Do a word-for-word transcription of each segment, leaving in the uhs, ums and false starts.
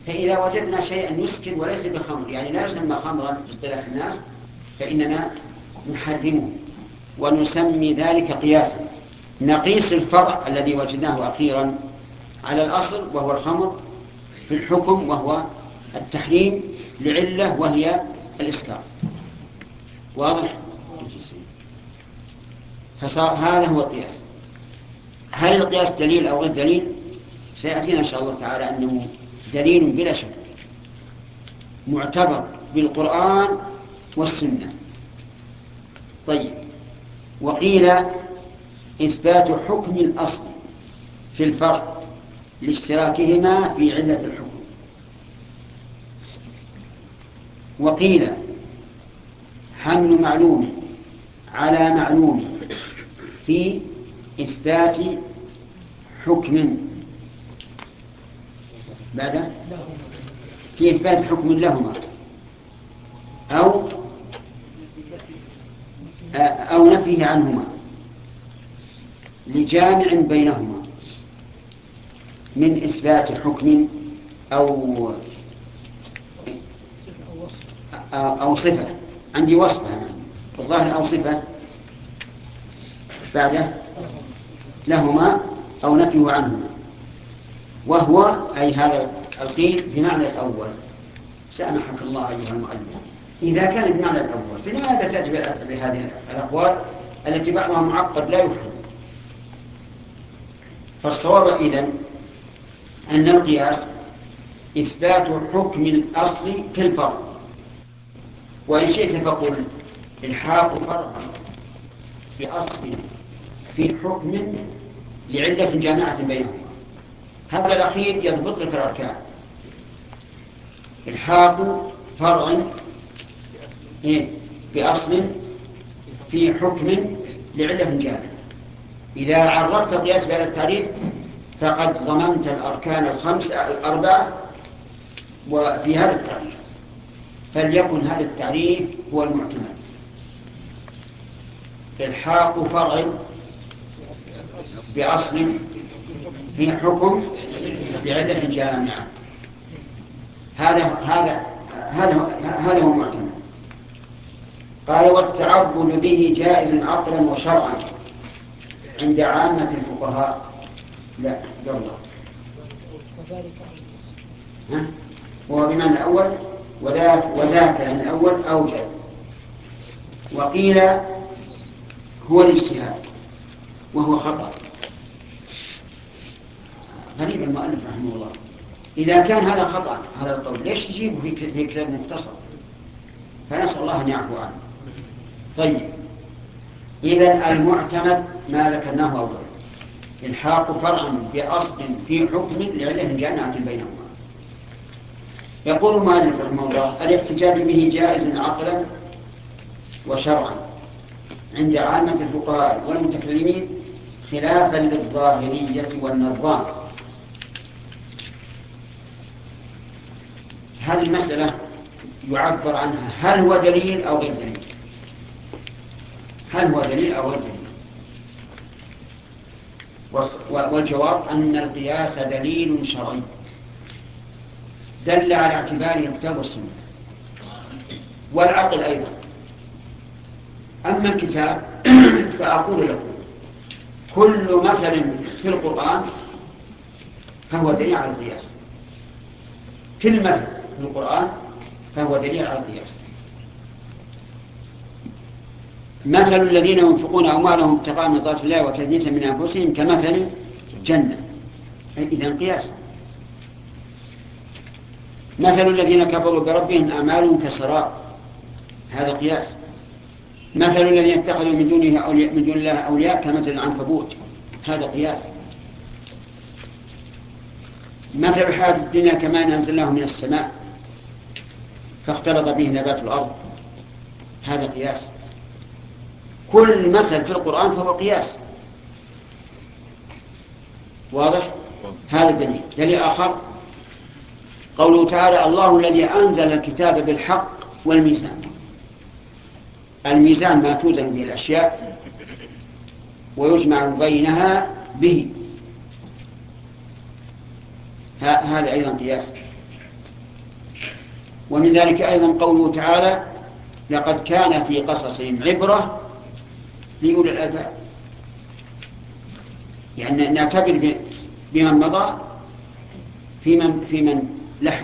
فإذا وجدنا شيئا يسكر وليس بخمر، يعني لا يسمى خمرا باصطلاح الناس، فإننا نحرمه ونسمي ذلك قياسا. نقيس الفرع الذي وجدناه أخيرا على الأصل وهو الخمر في الحكم وهو التحريم لعلة وهي الإسكار. واضح؟ فصار هذا هو القياس. هل القياس دليل أو غير دليل؟ سيأتينا إن شاء الله تعالى أنه دليل بلا شك، معتبر بالقرآن والسنة. طيب، وقيل إثبات حكم الأصل في الفرع لاشتراكهما في علة الحكم. وقيل حمل معلوم على معلوم في إثبات حكم بعد في إثبات حكم لهما أو أو نفيه عنهما لجامع بينهما من إثبات حكم أو أو صفة. عندي وصفة الظاهر أو صفة بعده لهما أو نفيه عنهما، وهو أي هذا القيل بمعنى الأول. سامحك الله أيها المؤلف، إذا كان بمعنى الأول فلماذا تأتي بهذه الأقوال التي بعضها معقد لا يفهم؟ فالصواب إذن أن القياس إثبات حكم الأصل في الفرع، وإن شئت فقل الحاق فرعا في أصل في حكم لعلة جامعة بينهما. هذا الأخير يضبط لك الأركان. الحاق فرع بأصل في حكم لعلة جامعة. إذا عرفت القياس بهذا التعريف فقد ضمنت الأركان الخمسة الأربعة وفي هذا التعريف، فليكن هذا التعريف هو المعتمد. الحاق فرع بأصل في حكم لعلة جامعة، هذا هذا هذا هذا هو المعتمد. قال والتعبد به جائز عقلا وشرعا عند عامة الفقهاء. لا يلا ها هو بمعنى الأول وذاك وذاك يعني الأول أوجد. وقيل هو الاجتهاد وهو خطأ. غريب المؤلف رحمه الله، إذا كان هذا خطأ هذا القول ليش يجيبه في كتاب مختصر؟ فنسأل الله أن يعفو عنه. طيب، إذن المعتمد ما ذكرناه أولا، الحاق فرعا بأصل في حكم لعلة جامعة بينهما. يقول المؤلف رحمه الله الاحتجاج به جائز عقلا وشرعا عند عامة الفقهاء والمتكلمين خلافا للظاهرية والنظام. هذه المسألة يعبر عنها هل هو دليل أو غير دليل؟ هل هو دليل أو غير دليل؟ والجواب أن القياس دليل شرعي دل على اعتباره الكتاب والسنة والعقل أيضا. أما الكتاب فأقول لكم كل مثل في القرآن فهو دليل على القياس. كل مثل في القرآن فهو دليل على القياس. مثل الذين ينفقون أموالهم ابتغاء مرضات الله وتثبيتا من أنفسهم كمثل جنة، إذن قياس. مثل الذين كفروا بربهم أعمالهم كسراب، هذا قياس. مثل الذين اتخذوا من دونه أولياء من دون الله أولياء كمثل العنكبوت، هذا قياس. مثل الحياة الدنيا كما أنزلناه من السماء فاختلط به نبات الأرض، هذا قياس. كل مثل في القرآن فهو قياس. واضح؟ هذا دليل. دليل آخر قوله تعالى الله الذي أنزل الكتاب بالحق والميزان. الميزان ما توزن به الأشياء ويجمع بينها به، هذا أيضا قياس. ومن ذلك أيضا قوله تعالى لقد كان في قصصهم عبرة لأولي الألباب، يعني نعتبر بمن مضى في من, في من لحق.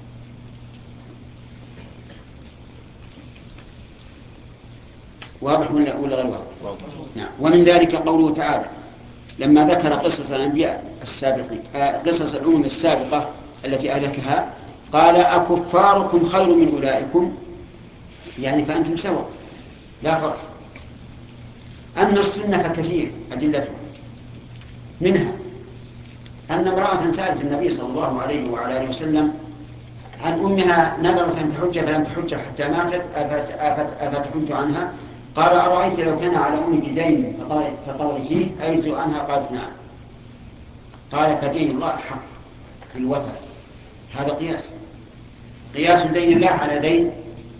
واضح ولا غير واضح؟ نعم. ومن ذلك قوله تعالى لما ذكر قصص الأنبياء السابقين، قصص الأمم السابقة التي أهلكها، قال أكفاركم خير من أولئكم، يعني فأنتم سواء لا فرق. أما السنة فكثير أدلتها، منها أن امرأة سألت النبي صلى الله عليه وعلى آله وسلم عن أمها نذرت أن تحج فلم تحج حتى ماتت أفتحج عنها؟ قال أرأيت لو كان على أمك دين فقضت فيه أيجزئ عنها؟ قالت نعم. قال فدين الله حق بالوفاء. هذا قياس، قياس دين الله على دين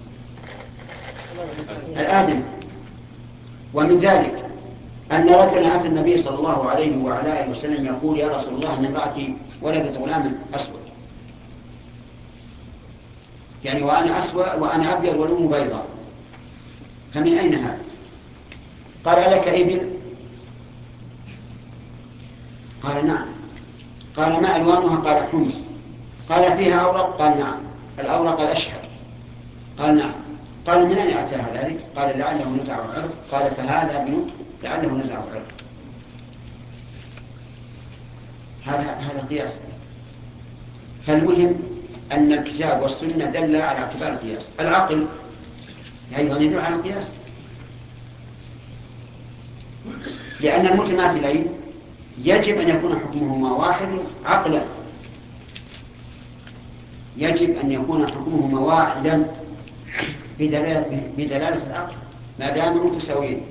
الآدم. ومن ذلك أن رجلا أتى النبي صلى الله عليه وعلى آله وسلم يقول يا رسول الله أن امرأتي ولدت غلاما أسود، يعني وأنا أسود وأنا أبيض والأم بيضاء، فمن أين هذا؟ قال لك إبل؟ قال نعم. قال ما ألوانها؟ قال حمر. قال فيها أورق؟ قال نعم. الأورق الأشهر؟ قال نعم. قال من أين أتاها ذلك؟ قال لعله نزع العرض. قال فهذا ابنه لعله نزع العرض. هذا هذا قياس. فالمهم أن الكتاب والسنة دل على اعتبار القياس. العقل أيضا يدل على القياس، لأن المتماثلين يجب أن يكون حكمهما واحد عقلا، يجب أن يكون حكمهما واحدا بدلالة العقل ما دام متساويين.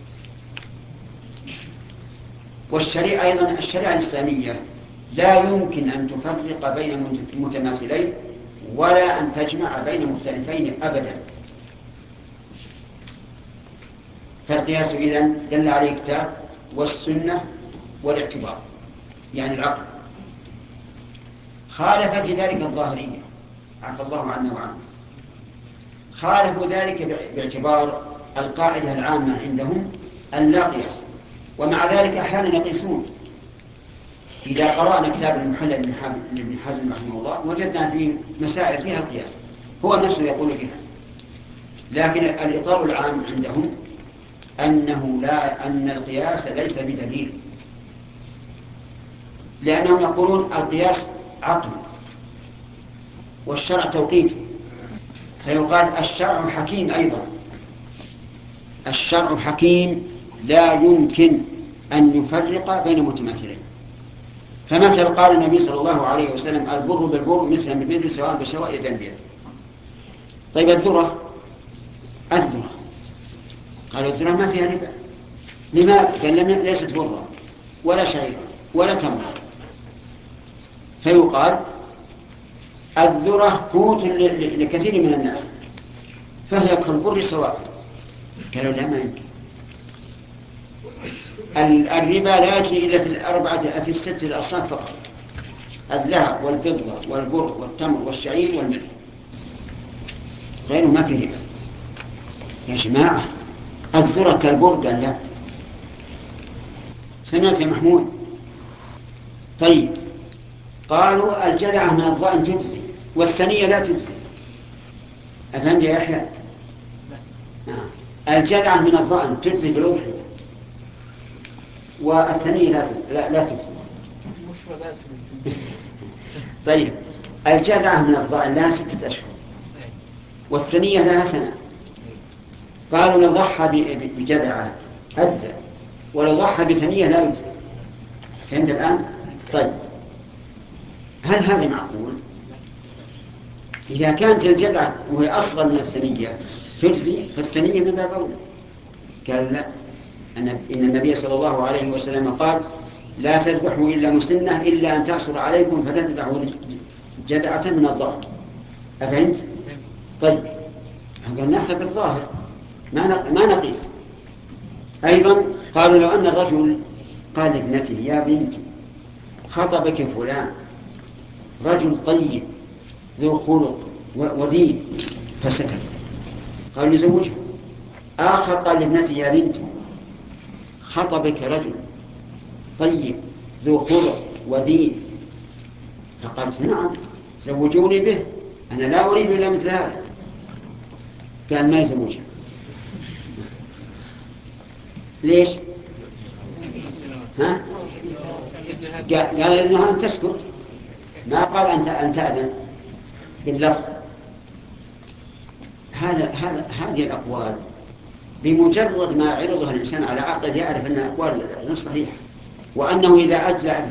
والشريعة أيضا الشريعة الإسلامية لا يمكن أن تفرق بين متماثلين ولا أن تجمع بين مختلفين أبدا. فالقياس إذن دل عليه الكتاب والسنة والاعتبار، يعني العقل. خالف في ذلك الظاهرية عفى الله عنا وعنه، خالفوا ذلك باعتبار القاعدة العامة عندهم أن لا قياس، ومع ذلك أحيانا يقيسون. إذا قرأنا كتاب المحلل لابن حزم رحمه الله وجدنا فيه مسائل فيها القياس، هو نفسه يقول فيها، لكن الإطار العام عندهم أنه لا أن القياس ليس بدليل، لأنهم يقولون القياس عقل والشرع توقيفي، فيقال الشرع حكيم أيضا، الشرع حكيم لا يمكن أن يفرق بين متماثلين. فمثل قال النبي صلى الله عليه وسلم البر بالبر مثلا بالمثل سواء بسواء يدا بيد. طيب الذرة الذرة قالوا الذرة ما فيها ربا، لماذا؟ قال ليست برا ولا شعيرا ولا تمر. فيقال الذرة قوت لكثير من الناس فهي كالبر سواء. قالوا لا ما يمكن، الربا لا يجري إلا في الأربعة في الست الأصناف فقط، الذهب والفضة والبر والتمر والشعير والملح، غيره ما في ربا. يا جماعة الذرة كالبر؟ قال لا. سمعت يا محمود؟ طيب قالوا الجذعة من الضأن تجزي والثنية لا تجزي، أفهم يا يحيى؟ الجذعة من الضأن تجزي في الأضحية والثنية لا لا, لا تجزي. طيب الجذعة من الضأن لها ستة أشهر والثنية لها سنة، قالوا لو ضحى بجذعة أجزى ولو ضحى بثنية لا يجزي. فهمت الآن؟ طيب هل هذا معقول؟ إذا كانت الجذعة وهي أصغر من الثنية تجزي فالثنية من باب أولى. قال لا، إن النبي صلى الله عليه وسلم قال لا تذبحوا إلا مسنة إلا أن تعصر عليكم فتذبحوا جذعة من الظهر. أفهمت؟ طيب قال نأخذ بالظاهر ما نقيس. أيضا قالوا لو أن الرجل قال لابنته يا بنتي خطبك فلان رجل طيب ذو خلق ودين فسكت. قال نزوجها. آخر قال لابنتي يا بنتي خطبك رجل طيب ذو خلق ودين، فقالت نعم زوجوني به، أنا لا أريد إلا مثل هذا. قال ما يزوجها. ليش؟ ها؟ قال إذنها أن تسكت، ما قال أنت أن تأذن باللفظ. هذا هذا هذه الأقوال بمجرد ما عرضها الإنسان على عقل يعرف أن الأقوال غير صحيحة، وأنه إذا أجزأت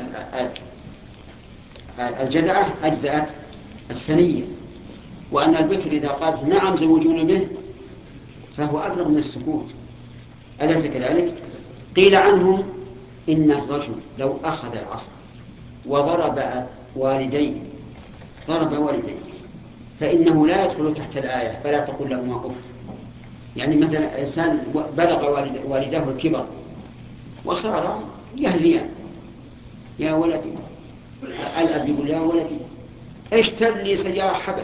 الجدعة أجزأت الثنية، وأن البكر إذا قالت نعم زوجون به فهو أبلغ من السكوت. أليس كذلك؟ قيل عنهم إن الرجل لو أخذ العصا وضرب والديه ضرب والديه فإنه لا يدخل تحت الآية فلا تقل لهما أف. يعني مثلا إنسان بلغ والده الكبر وصار يهذيان يا ولدي، الأب يقول يا ولدي اشتر لي سيارة حبش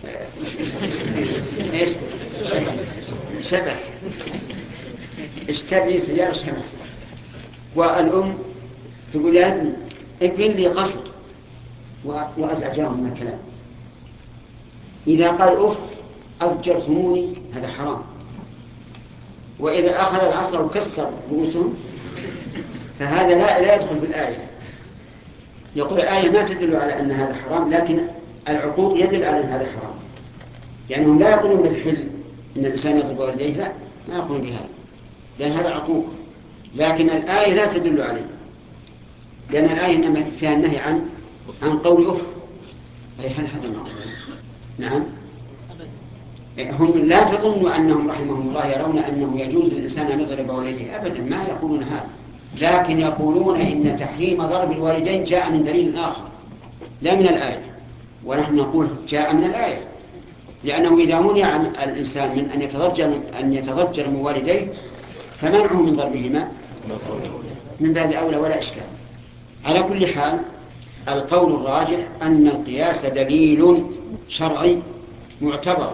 ايش شبح اشتر لي سيارة شبح، والأم تقول يا ابني ابن لي قصر، وأزعجهم من الكلام. إذا قال أف أضجرتموني هذا حرام، وإذا أخذ العصا وكسر رؤوسهم فهذا لا, لا يدخل بالآية. يقول الآية ما تدل على أن هذا حرام، لكن العقوق يدل على أن هذا حرام، لأنهم لا يقولون بالحل إن الإنسان يضرب والديه، لا ما يقولون بهذا لأن هذا عقوق، لكن الآية لا تدل عليه، لأن الآية إنما فيها النهي عن عن قول أف. أي هل هذا معقول؟ نعم. هم لا تظنوا أنهم رحمهم الله يرون أنه يجوز للإنسان أن يضرب والديه، أبدا ما يقولون هذا، لكن يقولون إن تحريم ضرب الوالدين جاء من دليل آخر لا من الآية، ونحن نقول جاء من الآية، لأنه إذا منع الإنسان من أن يتضجر أن يتضجر من والديه فمنعه من ضربهما من باب أولى ولا إشكال. على كل حال القول الراجح أن القياس دليل شرعي معتبر،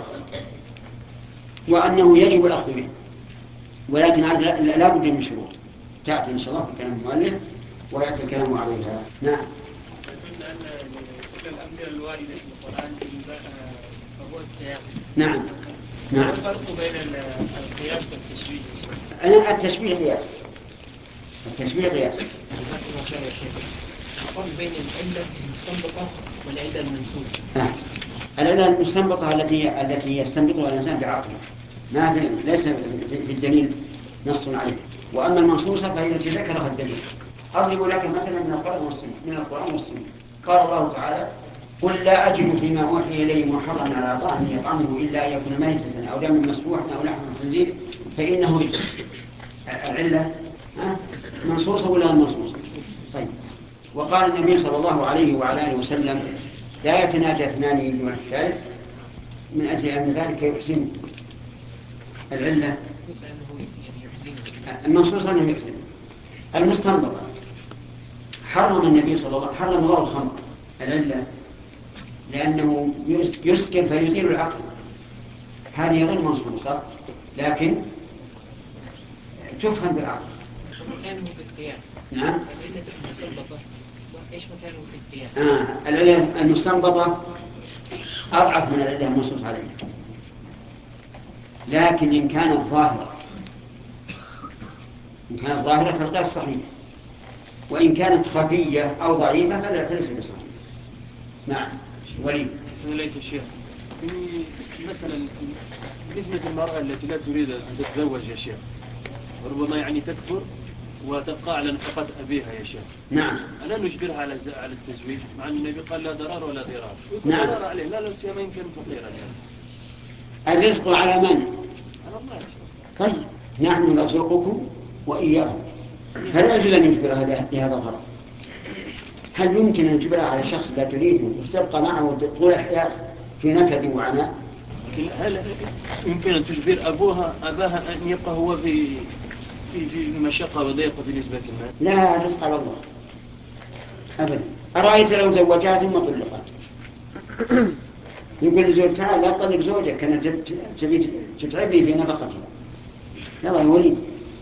وأنه يجب الأخذ به، ولكن لا بد من شروط تأتي إن شاء الله في كلام المؤلف ويأتي الكلام عليها. نعم. قلنا أن كل الأمثلة الواردة في القرآن فهو القياس. نعم. نعم. ما الفرق بين القياس والتشبيه؟ أنا التشبيه قياس. التشبيه قياس. الفرق بين العلة المستنبطة والعلة المنسوخة. آه. العلة المستنبطة التي التي يستنبطها الإنسان بعقله، ما في ليس في الدليل نص عليه، وأما المنصوصة فهي التي ذكرها الدليل. أضرب لك مثلا من القرآن والسنة من القرآن والسنة قال الله تعالى قل لا أجد فيما أوحي إلي محرما على طاعم يطعمه إلا أن يكون ميتة أو دما مسفوحا أو لحم خنزير فإنه رجس. العلة منصوصة ولا منصوصة؟ طيب. وقال النبي صلى الله عليه وعلى آله وسلم لا يتناجى اثنان دون الثالث من أجل أن ذلك يحسن. العلة المنصوصة أنه يحسن. المستنبطة حرم النبي صلى الله عليه وسلم حرم الله الخمر. العلة لأنه يسكر فيزيل العقل، هذه غير منصوصة لكن تفهم بالعقل. مكانه في القياس. نعم. العلة المستنبطة إيش مكانه في القياس؟ آه. العلة المستنبطة أضعف من العلة المنصوص عليها، لكن إن كانت ظاهرة إن كانت ظاهرة فالقياس صحيح، وإن كانت خفية أو ضعيفة فلا فليس بصحيح. نعم. ولي ليس شيخ في مثلا بالنسبة للمرأة التي لا تريد أن تتزوج يا شيخ، وربما يعني تكبر وتبقى على نفقة أبيها يا شيخ. نعم. ألا نجبرها على على التزويج مع أن النبي قال لا ضرار ولا ضرار؟ نعم. ضرار عليه لا لا سيما إن كان فقيرا. الرزق على من؟ على الله يا شيخ. طيب نحن نرزقكم وإياهم، فلا يجوز أن نجبرها لهذا الغرض. هل يمكن أن نجبرها على شخص لا تريده وتبقى معه طول الحياة في نكد وعناء؟ لكن هل يمكن أن تجبر أبوها أباها أن يبقى هو في في في مشقة وضيقة بالنسبة للمال؟ لا رزق على الله أبدا. أرأيت لو زوجها ثم طلقت يقول لزوج تعال لا تطلق زوجك أنا تبي تتعبني في نفقتي. يلا يا وليد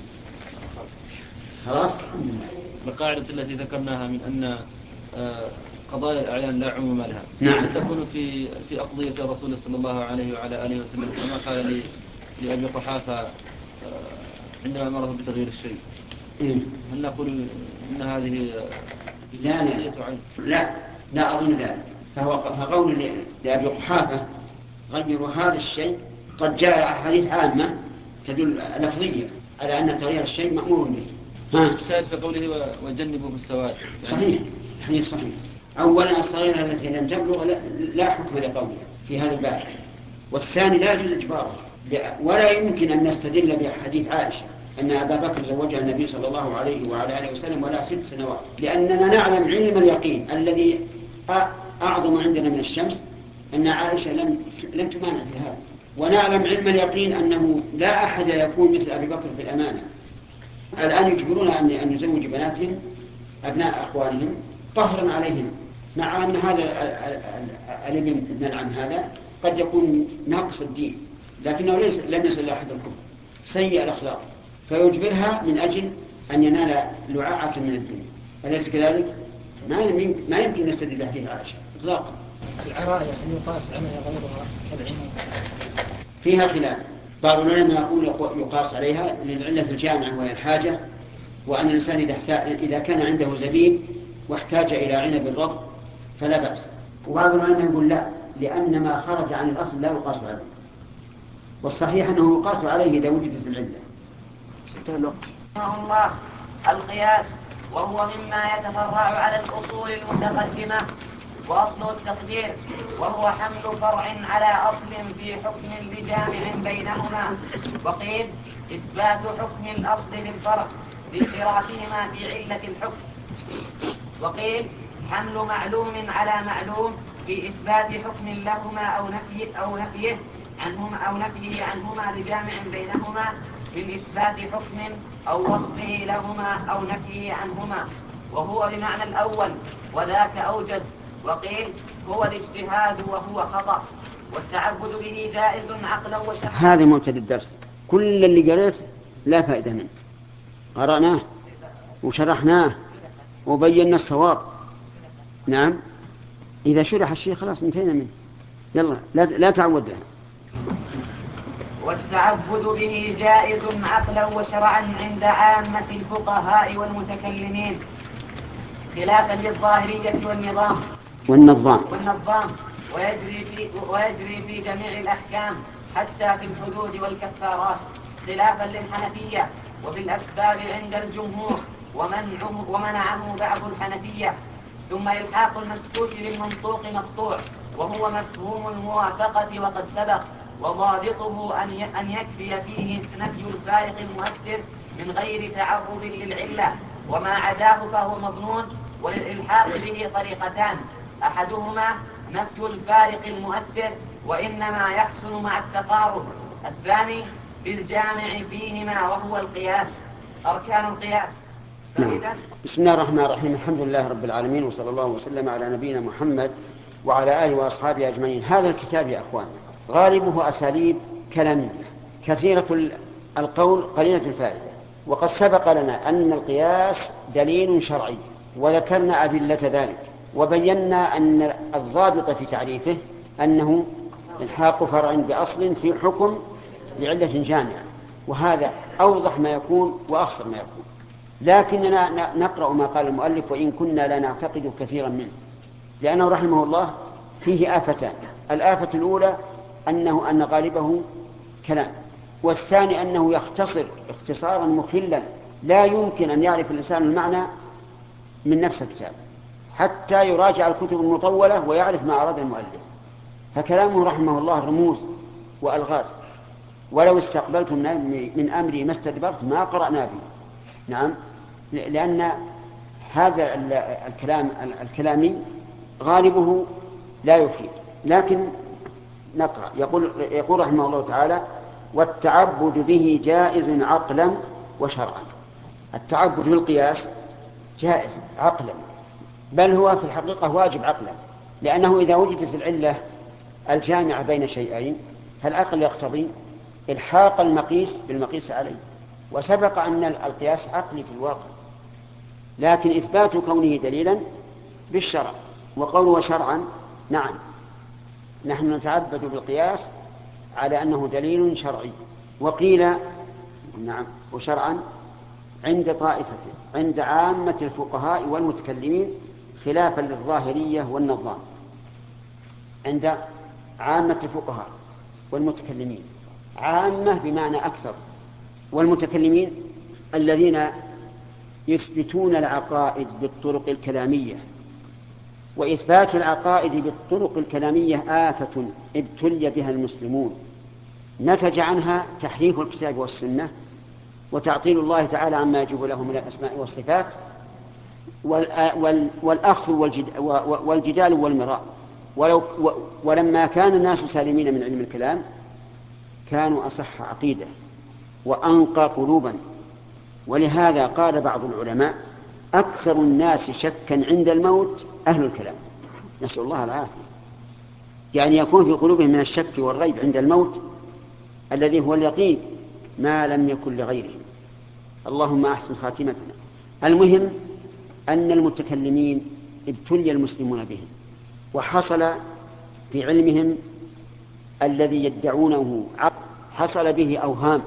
خلاص. القاعدة التي ذكرناها من أن قضايا الأعيان لا عموم لها، نعم. تكون في في أقضية الرسول صلى الله عليه وعلى آله وسلم كما قال لأبي قحافة عندما أمره بتغيير الشيء. إيه؟ هل نقول إن هذه لا لا لا لا أظن ذلك. فهو فقول لأبي قحافة غيروا هذا الشيء قد جاء أحاديث عامة تدل لفظية على أن تغيير الشيء مأمور به. ها الشاهد في قوله وجنبوا بالسواد يعني صحيح، الحديث صحيح. أولا الصغيرة التي لم تبلغ لا حكم لقولها في هذا الباب، والثاني لا يجوز إجباره، ولا يمكن أن نستدل بحديث عائشة أن أبا بكر زوجها النبي صلى الله عليه وعلى آله وسلم ولا ست سنوات، لأننا نعلم علم اليقين الذي أعظم عندنا من الشمس أن عائشة لم لم تمانع في هذا، ونعلم علم اليقين أنه لا أحد يكون مثل أبي بكر في الأمانة. الآن يجبرون أن يزوج بناتهم أبناء أخوانهم قهرا عليهم، مع أن هذا الابن ابن العم هذا قد يكون ناقص الدين لكنه ليس لم يصل إلى أحد الكفر سيء الأخلاق، فيجبرها من أجل أن ينال لعاعة من الدنيا. أليس كذلك؟ ما يمكن ما يمكن نستدل بحديث عائشة إطلاقا. العراية هل يقاس عليها غيرها كالعين؟ فيها خلاف. بعض العلماء يقول يقاس عليها للعلة الجامعة وهي الحاجة، وأن الإنسان إذا كان عنده زبيب واحتاج إلى عنب رطب فلا بأس. وبعض العلماء يقول لا، لأن ما خرج عن الأصل لا يقاس عليه، والصحيح أنه يقاس عليه إذا وجدت العلة. الله القياس وهو مما يتفرع على الأصول المتقدمة، وأصل التقدير وهو حمل فرع على أصل في حكم لجامع بينهما، وقيل إثبات حكم الأصل للفرع باشتراكهما في علة الحكم، وقيل حمل معلوم على معلوم في إثبات حكم لهما أو نفي أو نفيه عنهما أو نفيه عنهما لجامع بينهما في إثبات حكم أو وصفه لهما أو نفيه عنهما، وهو بمعنى الأول وذاك أوجز. وقيل هو الاجتهاد وهو خطأ، والتعبد به جائز عقلا وشرعا. هذا مبتدأ الدرس، كل اللي قريت لا فائدة منه، قرأناه وشرحناه وبينا الصواب. نعم، إذا شرح الشيء خلاص انتهينا منه، يلا لا, لا تعود له. والتعبد به جائز عقلا وشرعا عند عامة الفقهاء والمتكلمين، خلافا للظاهرية والنظام والنظام والنظام ويجري في, ويجري في جميع الأحكام حتى في الحدود والكفارات، خلافا للحنفية وفي الأسباب عند الجمهور ومنعه ومنعه بعض الحنفية. ثم إلحاق المسكوت للمنطوق مقطوع، وهو مفهوم الموافقة وقد سبق، وضابطه أن يكفي فيه نفي الفارق المؤثر من غير تعرض للعلة، وما عداه فهو مظنون. وللإلحاق به طريقتان، أحدهما نفي الفارق المؤثر وإنما يحصل مع التقارب، الثاني بالجامع فيهما وهو القياس. أركان القياس. بسم الله الرحمن الرحيم، الحمد لله رب العالمين، وصلى الله وسلم على نبينا محمد وعلى آله وأصحابه أجمعين. هذا الكتاب يا أخوان غالبه أساليب كلامية كثيرة القول قليلة الفائدة، وقد سبق لنا أن القياس دليل شرعي وذكرنا أدلة ذلك، وبينا أن الضابط في تعريفه أنه الحاق فرع بأصل في حكم لعلة جامعة، وهذا أوضح ما يكون وأخصر ما يكون. لكننا نقرأ ما قال المؤلف وإن كنا لا نعتقد كثيرا منه، لأنه رحمه الله فيه آفتان. الآفة الأولى أنه أن غالبه كلام، والثاني أنه يختصر اختصارا مخلا لا يمكن أن يعرف الإنسان المعنى من نفس الكتاب حتى يراجع الكتب المطولة ويعرف ما أراد المؤلف. فكلامه رحمه الله رموز وألغاز، ولو استقبلت من أمري ما استدبرت ما قرأنا به. نعم، لأن هذا الكلام الكلامي غالبه لا يفيد. لكن نقرأ. يقول, يقول رحمه الله تعالى: والتعبد به جائز عقلا وشرعا. التعبد بالقياس جائز عقلا، بل هو في الحقيقة واجب عقلا، لأنه إذا وجدت العلة الجامعة بين شيئين، فالعقل يقتضي الحاق المقيس بالمقيس عليه، وسبق أن القياس عقلي في الواقع، لكن إثبات كونه دليلا بالشرع. وقوله شرعا، نعم نحن نتعبد بالقياس على أنه دليل شرعي. وقيل نعم وشرعا عند طائفة عند عامة الفقهاء والمتكلمين، خلافا للظاهرية والنظام. عند عامة الفقهاء والمتكلمين، عامة بمعنى أكثر، والمتكلمين الذين يثبتون العقائد بالطرق الكلامية. وإثبات العقائد بالطرق الكلامية آفة ابتلي بها المسلمون، نتج عنها تحريف الكتاب والسنة وتعطيل الله تعالى عما يجب له من الأسماء والصفات، والأخذ والجدال والمراء. ولو ولما كان الناس سالمين من علم الكلام كانوا أصح عقيدة وأنقى قلوبا. ولهذا قال بعض العلماء: أكثر الناس شكا عند الموت أهل الكلام، نسأل الله العافية. يعني يكون في قلوبهم من الشك والريب عند الموت الذي هو اليقين ما لم يكن لغيرهم. اللهم أحسن خاتمتنا. المهم أن المتكلمين ابتلي المسلمون بهم، وحصل في علمهم الذي يدعونه عقل حصل به أوهام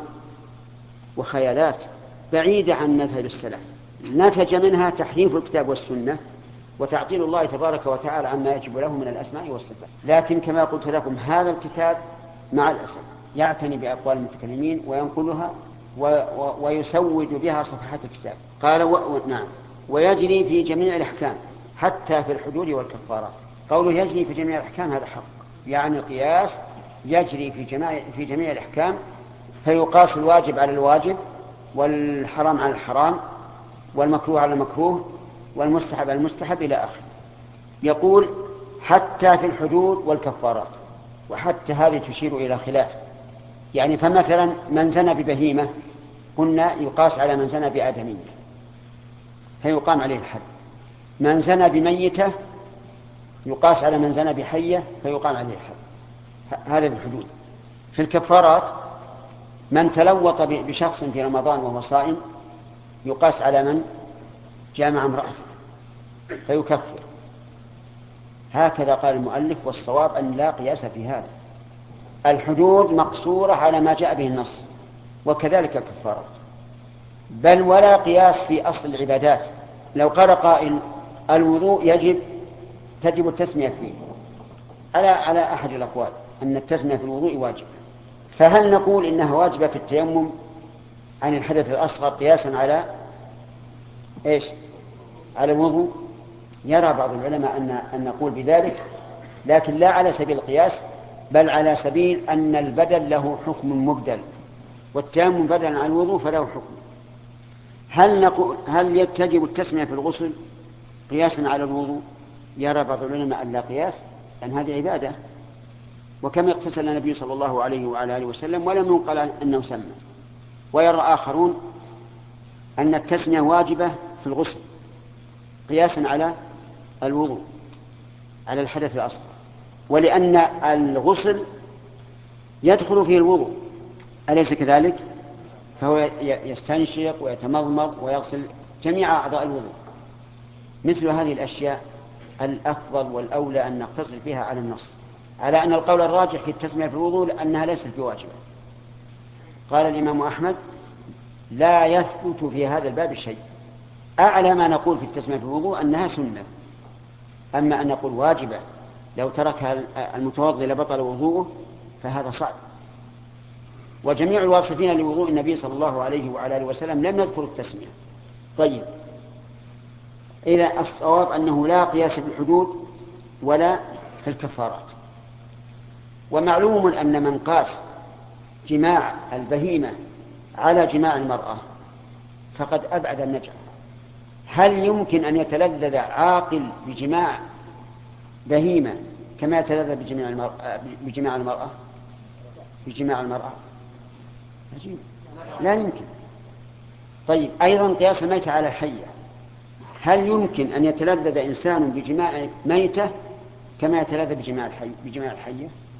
وخيالات بعيدة عن مذهب السلف، نتج منها تحريف الكتاب والسنة وتعطيل الله تبارك وتعالى عما يجب له من الأسماء والصفات. لكن كما قلت لكم هذا الكتاب مع الأسف يعتني بأقوال المتكلمين وينقلها و... و... ويسود بها صفحات الكتاب. قال و... نعم ويجري في جميع الأحكام حتى في الحدود والكفارات. قوله يجري في جميع الأحكام هذا حق، يعني القياس يجري في جميع, في جميع الأحكام، فيقاس الواجب على الواجب والحرام على الحرام والمكروه على المكروه والمستحب على المستحب إلى آخره. يقول حتى في الحدود والكفارات، وحتى هذه تشير إلى خلاف. يعني فمثلا من زنى ببهيمة قلنا يقاس على من زنى بآدمية فيقام عليه الحد، من زنى بميتة يقاس على من زنى بحية فيقام عليه الحد. هذا بالحدود. في الكفارات من تلوط بشخص في رمضان وهو صائم يقاس على من جامع امرأته فيكفر. هكذا قال المؤلف، والصواب أن لا قياس في هذا. الحدود مقصورة على ما جاء به النص، وكذلك الكفارات. بل ولا قياس في أصل العبادات. لو قال قائل الوضوء يجب تجب التسمية فيه على على أحد الأقوال أن التسمية في الوضوء واجب، فهل نقول إنها واجبة في التيمم عن الحدث الأصغر قياسا على إيش؟ على الوضوء؟ يرى بعض العلماء أن أن نقول بذلك، لكن لا على سبيل القياس، بل على سبيل أن البدل له حكم مبدل، والتيمم بدلا عن الوضوء فله حكم. هل نقول هل تجب التسمية في الغسل قياسا على الوضوء؟ يرى بعض العلماء أن لا قياس، لأن هذه عبادة، وكم اغتسل النبي صلى الله عليه وعلى آله وسلم ولم ينقل أنه سمى. ويرى آخرون أن التسمية واجبة في الغسل قياسا على الوضوء على الحدث الأصغر، ولأن الغسل يدخل فيه الوضوء أليس كذلك؟ فهو يستنشق ويتمضمض ويغسل جميع أعضاء الوضوء. مثل هذه الأشياء الأفضل والأولى أن نقتصر فيها على النص، على أن القول الراجح في التسمية في الوضوء لأنها ليست بواجبة. قال الإمام أحمد لا يثبت في هذا الباب شيء. أعلى ما نقول في التسمية في الوضوء أنها سنة، أما أن نقول واجبة لو تركها المتوضئ لبطل وضوءه فهذا صعب. وجميع الواصفين لوضوء النبي صلى الله عليه وعلى آله وسلم لم يذكروا التسمية. طيب، إذا الصواب أنه لا قياس في الحدود ولا في الكفارات. ومعلوم أن من قاس جماع البهيمة على جماع المرأة فقد أبعد النجع. هل يمكن أن يتلذذ عاقل بجماع بهيمة كما يتلذذ بجماع المرأة بجماع المرأة بجماع المرأة؟ عجيب، لا يمكن. طيب، أيضا قياس الميتة على الحية، هل يمكن أن يتلذذ إنسان بجماع ميتة كما يتلذذ بجماع الحي بجماع الحية؟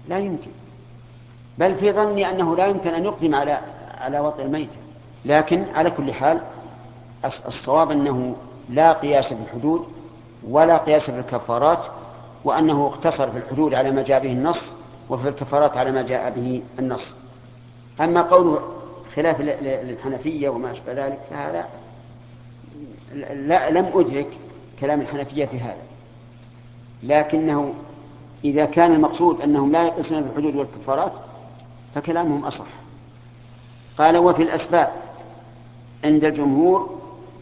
لا يمكن، بل في ظني أنه لا يمكن أن يقدم على على وطئ الميتة. لكن على كل حال الصواب أنه لا قياس في الحدود ولا قياس في الكفارات، وأنه اقتصر في الحدود على ما جاء به النص وفي الكفارات على ما جاء به النص. أما قوله خلاف للحنفية وما أشبه ذلك فهذا لا لم أدرك كلام الحنفية في هذا، لكنه إذا كان المقصود أنهم لا يقصون بالحدود والكفارات فكلامهم أصح. قال وفي الأسباب عند الجمهور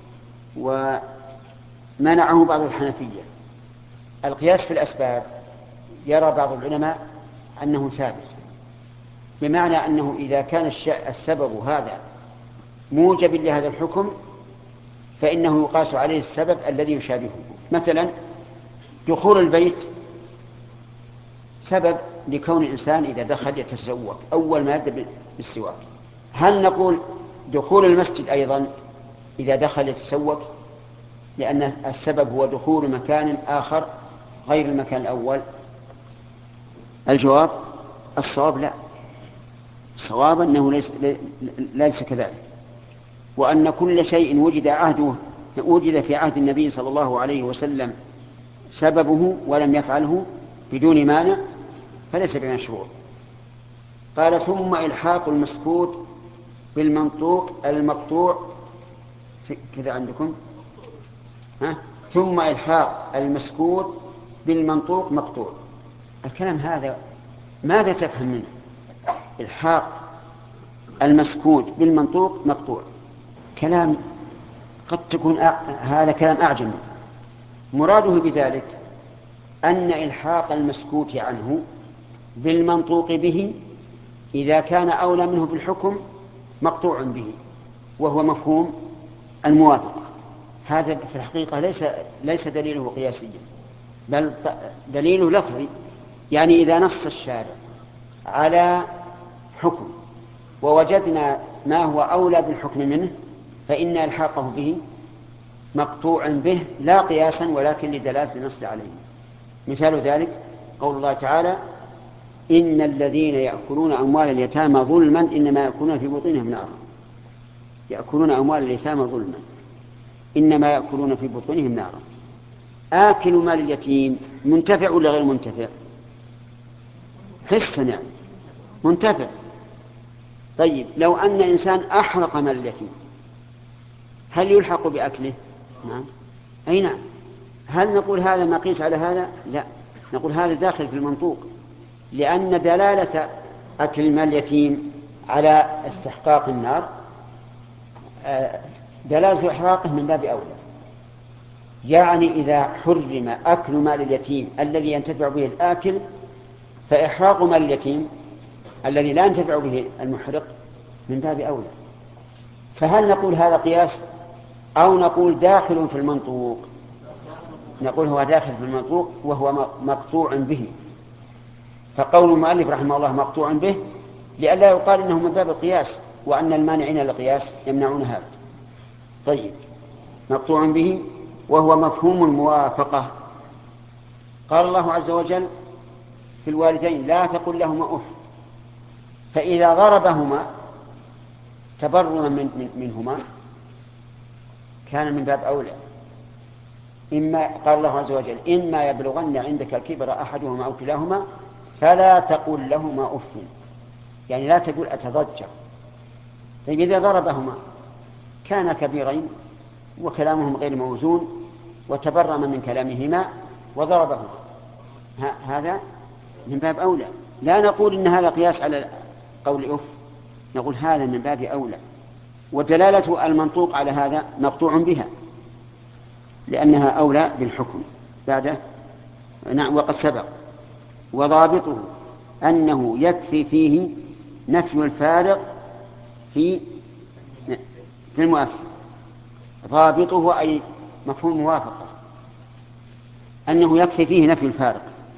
ومنعه بعض الحنفية. القياس في الأسباب يرى بعض العلماء أنه ثابت، بمعنى أنه إذا كان السبب هذا موجب لهذا الحكم فإنه يقاس عليه السبب الذي يشابهه. مثلا دخول البيت سبب لكون الإنسان إذا دخل يتسوق أول ما يبدأ بالسواك. هل نقول دخول المسجد أيضا إذا دخل يتسوق لأن السبب هو دخول مكان آخر غير المكان الأول؟ الجواب الصواب لا، الصواب أنه ليس, ليس كذلك، وأن كل شيء وجد عهده وجد في عهد النبي صلى الله عليه وسلم سببه ولم يفعله بدون مانع فليس بمشروع. قال ثم إلحاق المسكوت بالمنطوق المقطوع كذا عندكم ها؟ ثم إلحاق المسكوت بالمنطوق مقطوع. الكلام هذا ماذا تفهم منه؟ إلحاق المسكوت بالمنطوق مقطوع كلام قد تكون أ... هذا كلام أعجمي. مراده بذلك أن إلحاق المسكوت عنه بالمنطوق به إذا كان أولى منه بالحكم مقطوع به، وهو مفهوم الموافقة. هذا في الحقيقة ليس ليس دليله قياسيا بل دليله لفظي، يعني إذا نص الشارع على حكم ووجدنا ما هو أولى بالحكم منه فإن إلحاقه به مقطوع به لا قياسا ولكن لدلالة النص عليه. مثال ذلك قول الله تعالى إن الذين يأكلون أموال اليتامى ظلما إنما يأكلون في بطونهم نارا. يأكلون أموال اليتامى ظلما إنما يأكلون في بطونهم نارا. آكل مال اليتيم منتفع ولا غير منتفع؟ حسا يعني منتفع. طيب لو أن إنسان أحرق مال اليتيم هل يلحق بأكله؟ نعم. أي نعم. هل نقول هذا ما قيس على هذا؟ لا، نقول هذا داخل في المنطوق، لأن دلالة أكل مال اليتيم على استحقاق النار دلالة إحراقه من باب أولى. يعني إذا حرم أكل مال اليتيم الذي ينتفع به الآكل فإحراق مال اليتيم الذي لا ينتفع به المحرق من باب أولى. فهل نقول هذا قياس أو نقول داخل في المنطوق؟ نقول هو داخل في المنطوق وهو مقطوع به. فقول المؤلف رحمه الله مقطوع به لئلا يقال إنه من باب القياس وأن المانعين للقياس يمنعون هذا. طيب مقطوع به وهو مفهوم الموافقة. قال الله عز وجل في الوالدين لا تقل لهما أف، فإذا ضربهما تبرما من من منهما كان من باب أولى. إما قال الله عز وجل إما يبلغن عندك الكبر أحدهما أو كلاهما فلا تقل لهما أف، يعني لا تقول أتضجر. طيب إذا ضربهما كان كبيرين وكلامهم غير موزون وتبرم من كلامهما وضربهما، هذا من باب أولى. لا نقول إن هذا قياس على قول أف، نقول هذا من باب أولى. ودلالة المنطوق على هذا مقطوع بها لأنها أولى بالحكم بعده. نعم. وقد سبق وضابطه أنه يكفي فيه نفي الفارق في في المؤثر. ضابطه أي مفهوم موافقة أنه يكفي فيه نفي الفارق.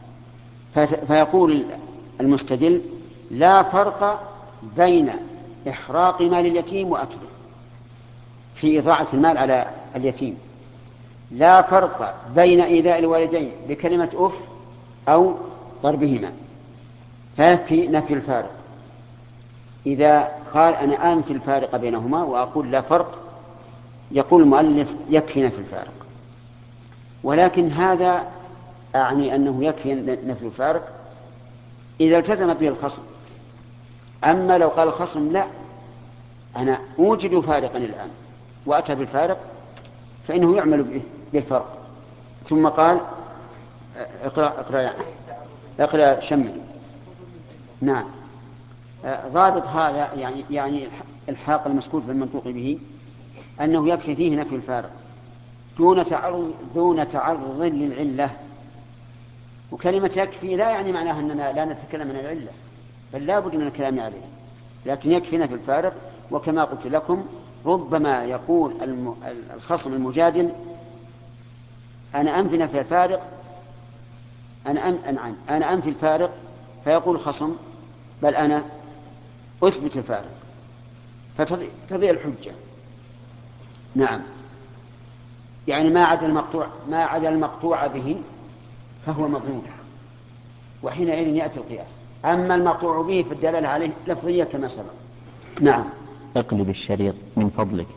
فيقول المستدل لا فرق بين إحراق مال اليتيم وأكله في إضاعة المال على اليتيم، لا فرق بين إيذاء الوالدين بكلمة أف أو ضربهما. فيكفي نفي الفارق. إذا قال أنا أنفي الفارق بينهما وأقول لا فرق، يقول المؤلف يكفي نفي الفارق. ولكن هذا أعني أنه يكفي نفي الفارق إذا التزم به الخصم. أما لو قال الخصم لا، أنا أوجد فارقا الآن وأتى بالفارق، فإنه يعمل به بالفرق. ثم قال اقرأ اقرأ اقرأ شمل. نعم، ضابط هذا يعني يعني الحاق المسكوت بالمنطوق به أنه يكفي فيه نفي الفارق دون تعرض دون تعرض للعلة. وكلمة يكفي لا يعني معناها أننا لا نتكلم عن العلة، بل لا بد من الكلام عليه، لكن يكفي نفي الفارق. وكما قلت لكم ربما يقول الخصم المجادل أنا أنفي نفي الفارق، أنا أنعم أنا أنفي الفارق، فيقول الخصم بل أنا أثبت الفارق، فتضيع الحجة. نعم، يعني ما عدا المقطوع ما عدا المقطوع به فهو مظنون، وحينئذ يأتي القياس. أما المقطوع به فالدلالة عليه لفظية كما سبق. نعم. اقلب الشريط من فضلك.